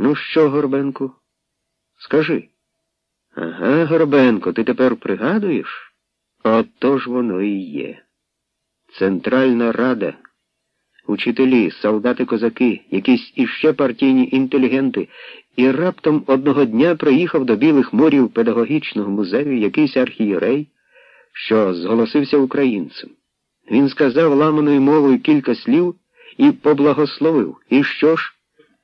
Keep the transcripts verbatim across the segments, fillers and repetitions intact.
Ну що, Горбенку? Скажи. Ага, Горбенко, ти тепер пригадуєш? Ото ж воно і є. Центральна Рада, учителі, солдати-козаки, якісь іще партійні інтелігенти, і раптом одного дня приїхав до Білих Морів педагогічного музею якийсь архієрей, що зголосився українцем. Він сказав ламаною мовою кілька слів і поблагословив. І що ж?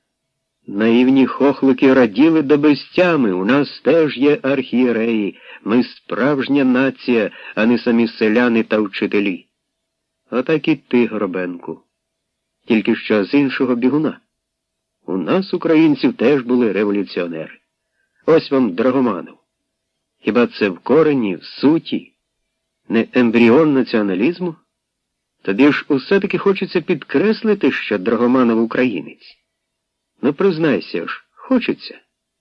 Наївні хохлики раділи до безтями. У нас теж є архієреї. Ми справжня нація, а не самі селяни та вчителі. Отак і ти, Горобенку. Тільки що з іншого бігуна. У нас, українців, теж були революціонери. Ось вам Драгоманов. Хіба це в корені, в суті, не ембріон націоналізму? Тобі ж усе-таки хочеться підкреслити, що Драгоманов українець. Ну, признайся ж, хочеться?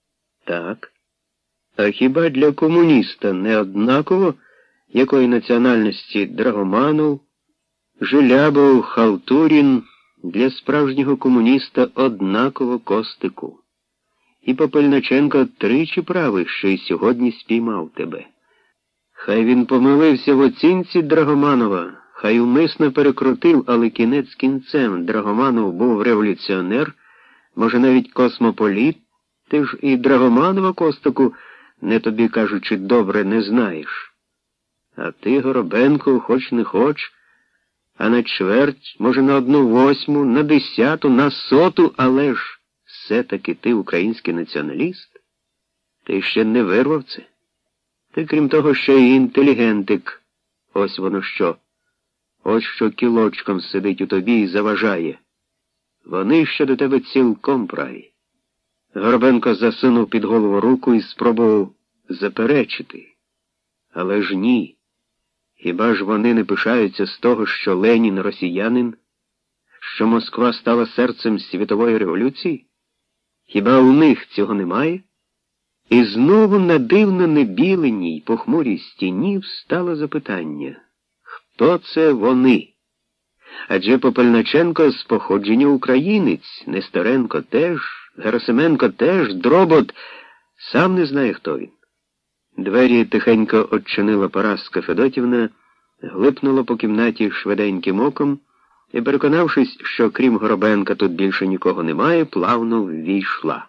Так. А хіба для комуніста не однаково, якої національності Драгоманов, Желябов, Халтурін, для справжнього комуніста однаково Костику. І Попельниченко тричі правий, що й сьогодні спіймав тебе. Хай він помилився в оцінці Драгоманова, хай умисно перекрутив, але кінець кінцем Драгоманов був революціонер, може навіть космополіт, ти ж і Драгоманова, Костику, не тобі кажучи, добре не знаєш. А ти, Горобенко, хоч не хоч, а на чверть, може на одну восьму, на десяту, на соту, але ж все-таки ти український націоналіст? Ти ще не вирвав це? Ти, крім того, ще й інтелігентик. Ось воно що. Ось що кілочком сидить у тобі і заважає. Вони ще до тебе цілком праві. Горобенко засунув під голову руку і спробував заперечити. Але ж ні. Хіба ж вони не пишаються з того, що Ленін росіянин? Що Москва стала серцем світової революції? Хіба у них цього немає? І знову на дивно небіленій, похмурій стіні встало запитання. Хто це вони? Адже Попельниченко з походження українець, Нестеренко теж, Герасименко теж, Дробот, сам не знає, хто він. Двері тихенько odчинила Параска Федотівна, глипнула по кімнаті швиденьким оком і, переконавшись, що крім Горобенка тут більше нікого немає, плавно ввійшла.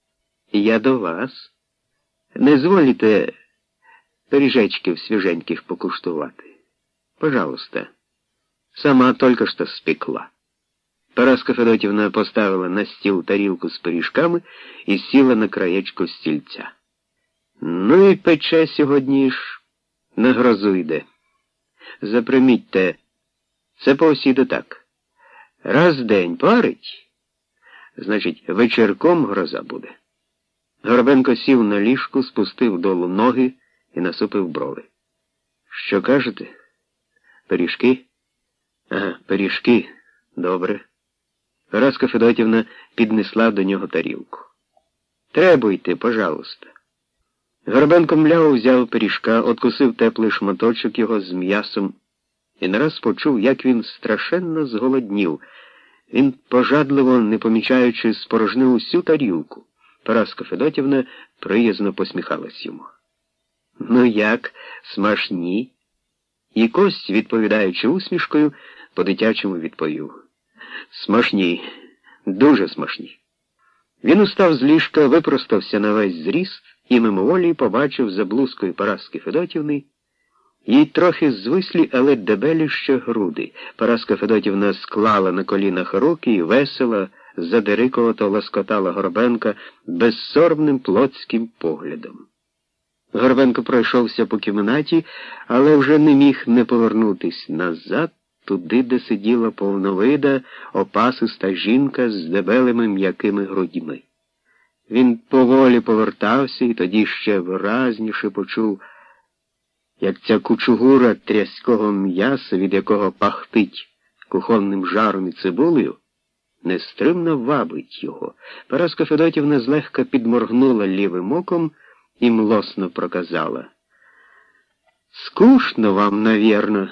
Я до вас. Не зволіте пиріжечків свіженьких покуштувати. Пожалуйста. Сама тільки що спекла. Параска Федотівна поставила на стіл тарілку з пиріжками і сіла на краєчку стільця. Ну і пече сьогодні ж, на грозу йде. Запримітьте, це повсюди так. Раз в день парить, значить, вечірком гроза буде. Горобенко сів на ліжку, спустив долу ноги і насупив брови. Що кажете? Пиріжки? Ага, пиріжки. Добре. Параска Федотівна піднесла до нього тарілку. Требуйте, пожалуйста. Горобенко мляво взяв пиріжка, откусив теплий шматочок його з м'ясом і нараз почув, як він страшенно зголоднів. Він, пожадливо, не помічаючи, спорожнив усю тарілку. Параска Федотівна приязно посміхалась йому. Ну як, смачні? І Кость, відповідаючи усмішкою, по-дитячому відповів. Смачні, дуже смачні. Він устав з ліжка, випростався на весь зріст і мимоволі побачив за блузкою Параски Федотівни їй трохи звислі, але дебелі ще груди. Параска Федотівна склала на колінах руки і весело, задирикувато ласкотала Горобенка безсоромним плотським поглядом. Горобенко пройшовся по кімнаті, але вже не міг не повернутись назад, туди, де сиділа повновида, опасиста жінка з дебелими м'якими грудьми. Він поволі повертався і тоді ще виразніше почув, як ця кучугура тряського м'яса, від якого пахтить кухонним жаром і цибулею, нестримно вабить його. Параска Федотівна злегка підморгнула лівим оком і млосно проказала. «Скучно вам, навірно,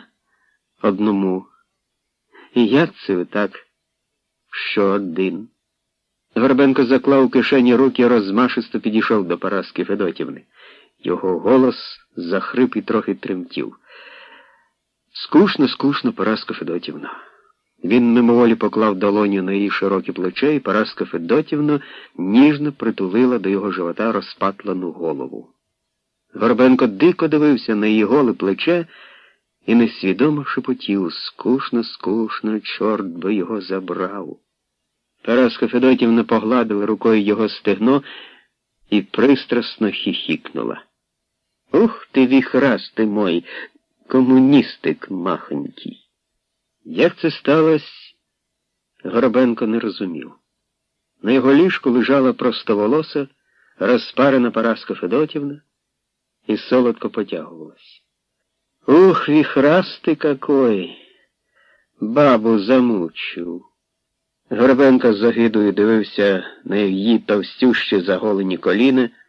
одному. І як це ви так, що один?» Горбенко заклав у кишені руки і розмашисто підійшов до Параски Федотівни. Його голос захрип і трохи тремтів. Скучно, скучно, Параска Федотівна. Він мимоволі поклав долоню на її широке плече, і Параска Федотівна ніжно притулила до його живота розпатлану голову. Горбенко дико дивився на її голе плече і несвідомо шепотів: скучно, скучно, чорт би його забрав. Параска Федотівна погладила рукою його стегно і пристрасно хіхікнула. Ух ти, віхрасти мой, комуністик махонький. Як це сталося, Горобенко не розумів. На його ліжку лежала простоволоса, розпарена Параска Федотівна і солодко потягувалась. Ух, віхрастий какой! Бабу замучив. Горобенко з загидою дивився на її товстющі заголені коліна,